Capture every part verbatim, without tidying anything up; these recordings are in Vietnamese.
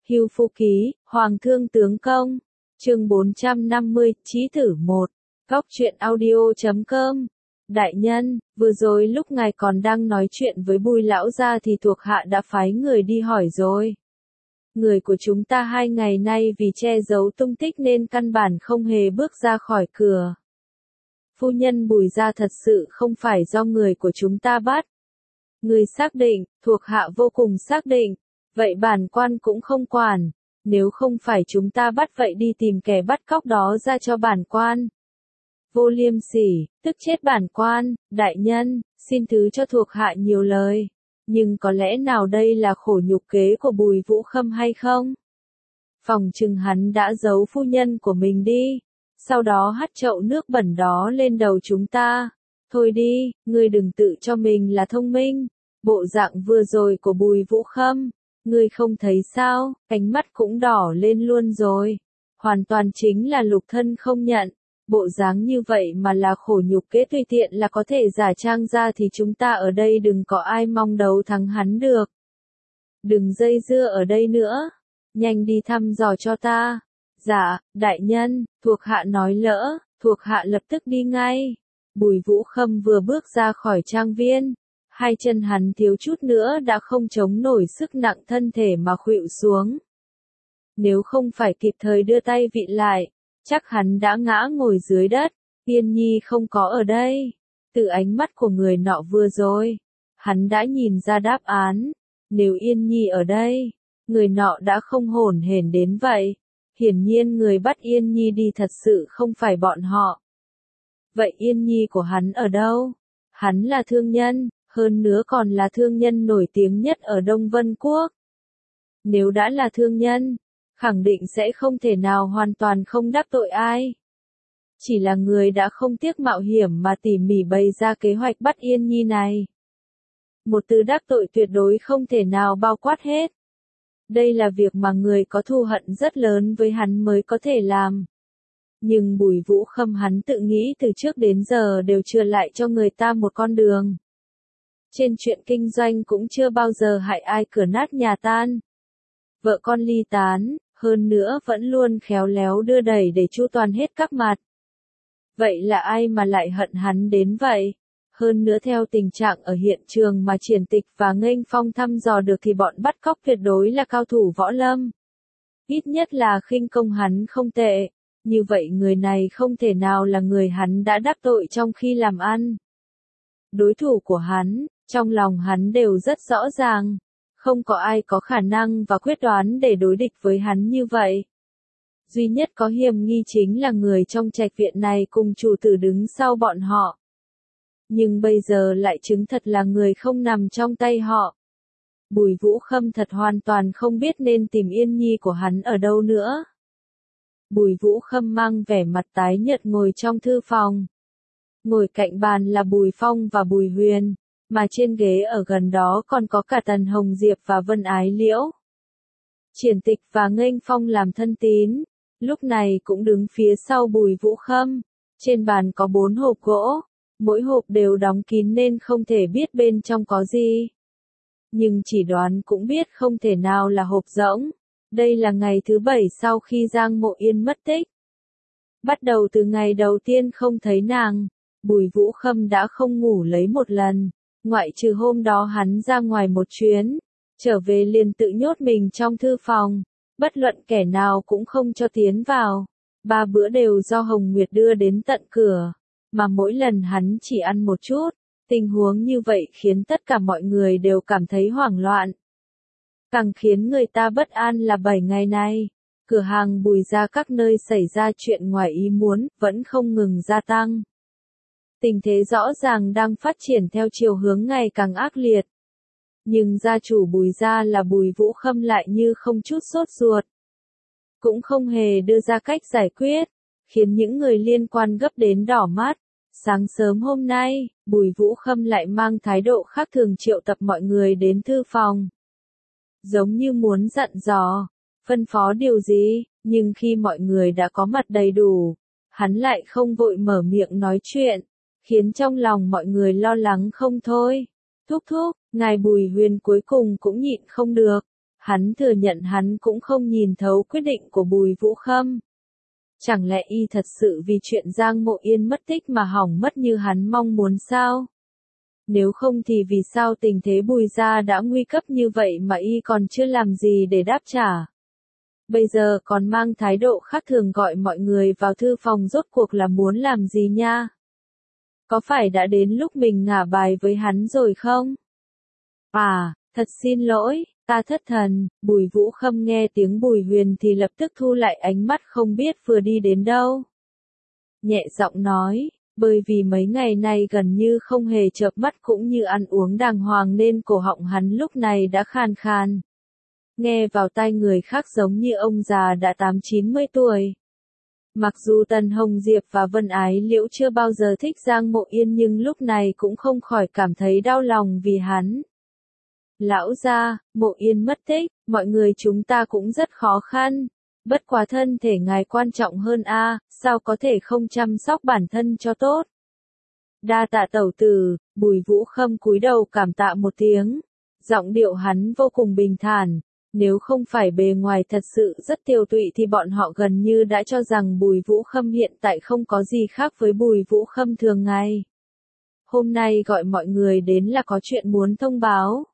Hưu Phu Ký, Hoàng Thương Tướng Công. Chương bốn trăm năm mươi, Chí Thử một. Góc truyện audio chấm com. Đại nhân, vừa rồi lúc ngài còn đang nói chuyện với Bùi lão gia thì thuộc hạ đã phái người đi hỏi rồi. Người của chúng ta hai ngày nay vì che giấu tung tích nên căn bản không hề bước ra khỏi cửa. Phu nhân Bùi gia thật sự không phải do người của chúng ta bắt. Người xác định, thuộc hạ vô cùng xác định. Vậy bản quan cũng không quản. Nếu không phải chúng ta bắt vậy đi tìm kẻ bắt cóc đó ra cho bản quan. Vô liêm sỉ, tức chết bản quan, đại nhân, xin thứ cho thuộc hạ nhiều lời. Nhưng có lẽ nào đây là khổ nhục kế của Bùi Vũ Khâm hay không? Phòng chừng hắn đã giấu phu nhân của mình đi. Sau đó hắt chậu nước bẩn đó lên đầu chúng ta. Thôi đi, ngươi đừng tự cho mình là thông minh. Bộ dạng vừa rồi của Bùi Vũ Khâm, ngươi không thấy sao, cánh mắt cũng đỏ lên luôn rồi. Hoàn toàn chính là lục thân không nhận. Bộ dáng như vậy mà là khổ nhục kế tùy tiện là có thể giả trang ra thì chúng ta ở đây đừng có ai mong đấu thắng hắn được. Đừng dây dưa ở đây nữa. Nhanh đi thăm dò cho ta. Dạ, đại nhân, thuộc hạ nói lỡ, thuộc hạ lập tức đi ngay. Bùi Vũ Khâm vừa bước ra khỏi trang viên. Hai chân hắn thiếu chút nữa đã không chống nổi sức nặng thân thể mà khuỵu xuống. Nếu không phải kịp thời đưa tay vịn lại, chắc hắn đã ngã ngồi dưới đất. Yên Nhi không có ở đây. Từ ánh mắt của người nọ vừa rồi, hắn đã nhìn ra đáp án. Nếu Yên Nhi ở đây, người nọ đã không hổn hển đến vậy. Hiển nhiên người bắt Yên Nhi đi thật sự không phải bọn họ. Vậy Yên Nhi của hắn ở đâu? Hắn là thương nhân, hơn nữa còn là thương nhân nổi tiếng nhất ở Đông Vân Quốc. Nếu đã là thương nhân, khẳng định sẽ không thể nào hoàn toàn không đắc tội ai. Chỉ là người đã không tiếc mạo hiểm mà tỉ mỉ bày ra kế hoạch bắt Yên Nhi này. Một từ đắc tội tuyệt đối không thể nào bao quát hết. Đây là việc mà người có thù hận rất lớn với hắn mới có thể làm. Nhưng Bùi Vũ Khâm hắn tự nghĩ từ trước đến giờ đều chưa lại cho người ta một con đường. Trên chuyện kinh doanh cũng chưa bao giờ hại ai cửa nát nhà tan. Vợ con ly tán, hơn nữa vẫn luôn khéo léo đưa đẩy để chu toàn hết các mặt. Vậy là ai mà lại hận hắn đến vậy? Hơn nữa theo tình trạng ở hiện trường mà Triển Tịch và Nghênh Phong thăm dò được thì bọn bắt cóc tuyệt đối là cao thủ võ lâm. Ít nhất là khinh công hắn không tệ. Như vậy người này không thể nào là người hắn đã đắc tội trong khi làm ăn. Đối thủ của hắn, trong lòng hắn đều rất rõ ràng. Không có ai có khả năng và quyết đoán để đối địch với hắn như vậy. Duy nhất có hiểm nghi chính là người trong trạch viện này cùng chủ tử đứng sau bọn họ. Nhưng bây giờ lại chứng thật là người không nằm trong tay họ. Bùi Vũ Khâm thật hoàn toàn không biết nên tìm Yên Nhi của hắn ở đâu nữa. Bùi Vũ Khâm mang vẻ mặt tái nhợt ngồi trong thư phòng. Ngồi cạnh bàn là Bùi Phong và Bùi Huyền, mà trên ghế ở gần đó còn có cả Tần Hồng Diệp và Vân Ái Liễu. Triển Tịch và Nghênh Phong làm thân tín, lúc này cũng đứng phía sau Bùi Vũ Khâm. Trên bàn có bốn hộp gỗ, mỗi hộp đều đóng kín nên không thể biết bên trong có gì. Nhưng chỉ đoán cũng biết không thể nào là hộp rỗng. Đây là ngày thứ bảy sau khi Giang Mộ Yên mất tích. Bắt đầu từ ngày đầu tiên không thấy nàng, Bùi Vũ Khâm đã không ngủ lấy một lần, ngoại trừ hôm đó hắn ra ngoài một chuyến, trở về liền tự nhốt mình trong thư phòng, bất luận kẻ nào cũng không cho tiến vào. Ba bữa đều do Hồng Nguyệt đưa đến tận cửa, mà mỗi lần hắn chỉ ăn một chút. Tình huống như vậy khiến tất cả mọi người đều cảm thấy hoảng loạn. Càng khiến người ta bất an là bảy ngày nay, cửa hàng Bùi gia các nơi xảy ra chuyện ngoài ý muốn, vẫn không ngừng gia tăng. Tình thế rõ ràng đang phát triển theo chiều hướng ngày càng ác liệt. Nhưng gia chủ Bùi gia là Bùi Vũ Khâm lại như không chút sốt ruột. Cũng không hề đưa ra cách giải quyết, khiến những người liên quan gấp đến đỏ mắt. Sáng sớm hôm nay, Bùi Vũ Khâm lại mang thái độ khác thường triệu tập mọi người đến thư phòng. Giống như muốn dặn dò, phân phó điều gì, nhưng khi mọi người đã có mặt đầy đủ, hắn lại không vội mở miệng nói chuyện, khiến trong lòng mọi người lo lắng không thôi. Thúc thúc, ngài Bùi Huyền cuối cùng cũng nhịn không được. Hắn thừa nhận hắn cũng không nhìn thấu quyết định của Bùi Vũ Khâm. Chẳng lẽ y thật sự vì chuyện Giang Mộ Yên mất tích mà hỏng mất như hắn mong muốn sao? Nếu không thì vì sao tình thế Bùi gia đã nguy cấp như vậy mà y còn chưa làm gì để đáp trả? Bây giờ còn mang thái độ khác thường gọi mọi người vào thư phòng rốt cuộc là muốn làm gì nha? Có phải đã đến lúc mình ngả bài với hắn rồi không? À, thật xin lỗi, ta thất thần. Bùi Vũ Khâm nghe tiếng Bùi Huyền thì lập tức thu lại ánh mắt không biết vừa đi đến đâu. Nhẹ giọng nói, bởi vì mấy ngày nay gần như không hề chợp mắt cũng như ăn uống đàng hoàng nên cổ họng hắn lúc này đã khan khan. Nghe vào tai người khác giống như ông già đã tám chín mươi tuổi. Mặc dù Tần Hồng Diệp và Vân Ái Liễu chưa bao giờ thích Giang Mộ Yên nhưng lúc này cũng không khỏi cảm thấy đau lòng vì hắn. Lão gia, Mộ Yên mất tích, mọi người chúng ta cũng rất khó khăn. Bất quá thân thể ngài quan trọng hơn a, sao có thể không chăm sóc bản thân cho tốt. Đa tạ tẩu tử. Bùi Vũ Khâm cúi đầu cảm tạ một tiếng. Giọng điệu hắn vô cùng bình thản. Nếu không phải bề ngoài thật sự rất tiều tụy thì bọn họ gần như đã cho rằng Bùi Vũ Khâm hiện tại không có gì khác với Bùi Vũ Khâm thường ngày. Hôm nay gọi mọi người đến là có chuyện muốn thông báo.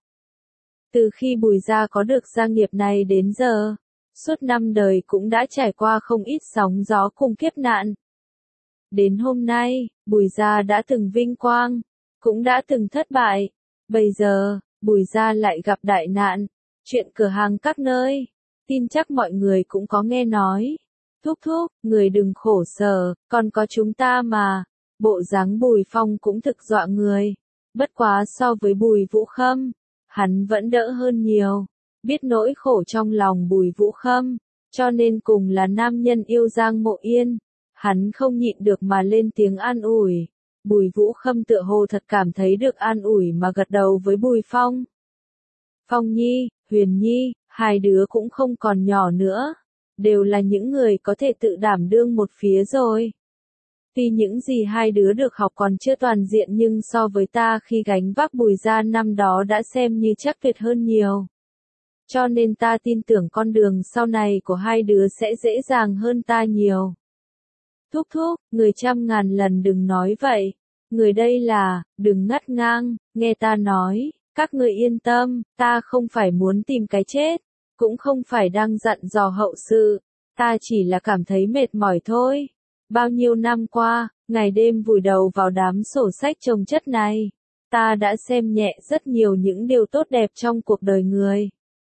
Từ khi Bùi gia có được gia nghiệp này đến giờ, suốt năm đời cũng đã trải qua không ít sóng gió cùng kiếp nạn. Đến hôm nay, Bùi gia đã từng vinh quang, cũng đã từng thất bại. Bây giờ, Bùi gia lại gặp đại nạn. Chuyện cửa hàng các nơi, tin chắc mọi người cũng có nghe nói. Thúc thúc, người đừng khổ sở, còn có chúng ta mà. Bộ dáng Bùi Phong cũng thực dọa người. Bất quá so với Bùi Vũ Khâm, hắn vẫn đỡ hơn nhiều. Biết nỗi khổ trong lòng Bùi Vũ Khâm, cho nên cùng là nam nhân yêu Giang Mộ Yên. Hắn không nhịn được mà lên tiếng an ủi. Bùi Vũ Khâm tựa hồ thật cảm thấy được an ủi mà gật đầu với Bùi Phong. Phong Nhi, Huyền Nhi, hai đứa cũng không còn nhỏ nữa. Đều là những người có thể tự đảm đương một phía rồi. Tuy những gì hai đứa được học còn chưa toàn diện nhưng so với ta khi gánh vác Bùi gia năm đó đã xem như chắc tuyệt hơn nhiều. Cho nên ta tin tưởng con đường sau này của hai đứa sẽ dễ dàng hơn ta nhiều. Thúc thúc, người trăm ngàn lần đừng nói vậy. Người đây là, đừng ngắt ngang, nghe ta nói. Các người yên tâm, ta không phải muốn tìm cái chết, cũng không phải đang dặn dò hậu sự, ta chỉ là cảm thấy mệt mỏi thôi. Bao nhiêu năm qua, ngày đêm vùi đầu vào đám sổ sách chồng chất này, ta đã xem nhẹ rất nhiều những điều tốt đẹp trong cuộc đời người.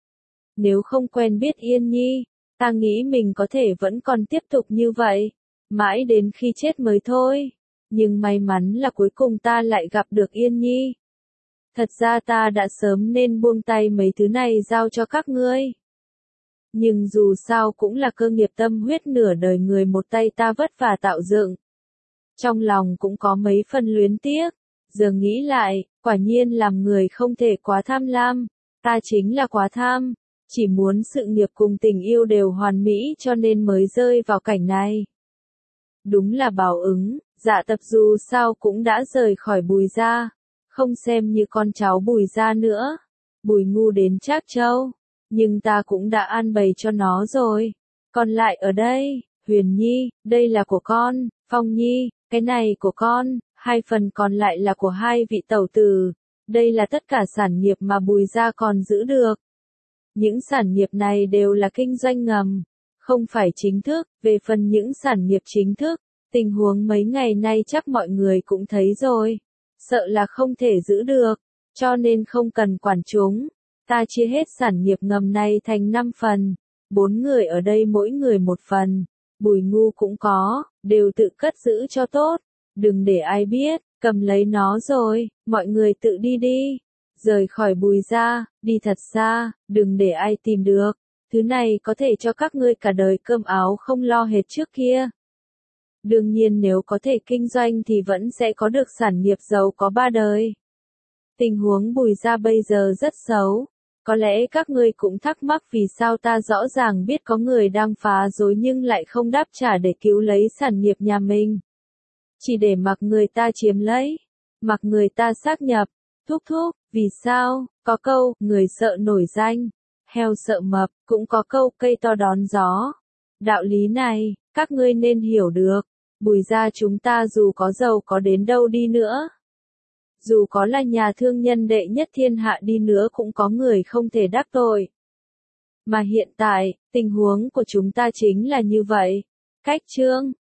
Nếu không quen biết Yên Nhi, ta nghĩ mình có thể vẫn còn tiếp tục như vậy, mãi đến khi chết mới thôi. Nhưng may mắn là cuối cùng ta lại gặp được Yên Nhi. Thật ra ta đã sớm nên buông tay mấy thứ này giao cho các ngươi. Nhưng dù sao cũng là cơ nghiệp tâm huyết nửa đời người một tay ta vất vả tạo dựng. Trong lòng cũng có mấy phần luyến tiếc. Giờ nghĩ lại, quả nhiên làm người không thể quá tham lam. Ta chính là quá tham. Chỉ muốn sự nghiệp cùng tình yêu đều hoàn mỹ cho nên mới rơi vào cảnh này. Đúng là báo ứng, Dạ Tập dù sao cũng đã rời khỏi Bùi gia. Không xem như con cháu Bùi gia nữa. Bùi Ngu đến Trác Châu. Nhưng ta cũng đã an bày cho nó rồi. Còn lại ở đây, Huyền Nhi, đây là của con. Phong Nhi, cái này của con. Hai phần còn lại là của hai vị tẩu tử. Đây là tất cả sản nghiệp mà Bùi gia còn giữ được. Những sản nghiệp này đều là kinh doanh ngầm. Không phải chính thức. Về phần những sản nghiệp chính thức, tình huống mấy ngày nay chắc mọi người cũng thấy rồi. Sợ là không thể giữ được, cho nên không cần quản chúng. Ta chia hết sản nghiệp ngầm này thành năm phần, bốn người ở đây mỗi người một phần. Bùi Ngu cũng có, đều tự cất giữ cho tốt. Đừng để ai biết, cầm lấy nó rồi, mọi người tự đi đi. Rời khỏi Bùi gia, đi thật xa, đừng để ai tìm được. Thứ này có thể cho các ngươi cả đời cơm áo không lo hết trước kia. Đương nhiên nếu có thể kinh doanh thì vẫn sẽ có được sản nghiệp giàu có ba đời. Tình huống Bùi gia bây giờ rất xấu. Có lẽ các ngươi cũng thắc mắc vì sao ta rõ ràng biết có người đang phá rối nhưng lại không đáp trả để cứu lấy sản nghiệp nhà mình. Chỉ để mặc người ta chiếm lấy, mặc người ta xác nhập. Thúc thúc, vì sao? Có câu, người sợ nổi danh. Heo sợ mập, cũng có câu cây to đón gió. Đạo lý này, các ngươi nên hiểu được. Bùi gia chúng ta dù có giàu có đến đâu đi nữa, dù có là nhà thương nhân đệ nhất thiên hạ đi nữa cũng có người không thể đắc tội. Mà hiện tại, tình huống của chúng ta chính là như vậy. Cách chương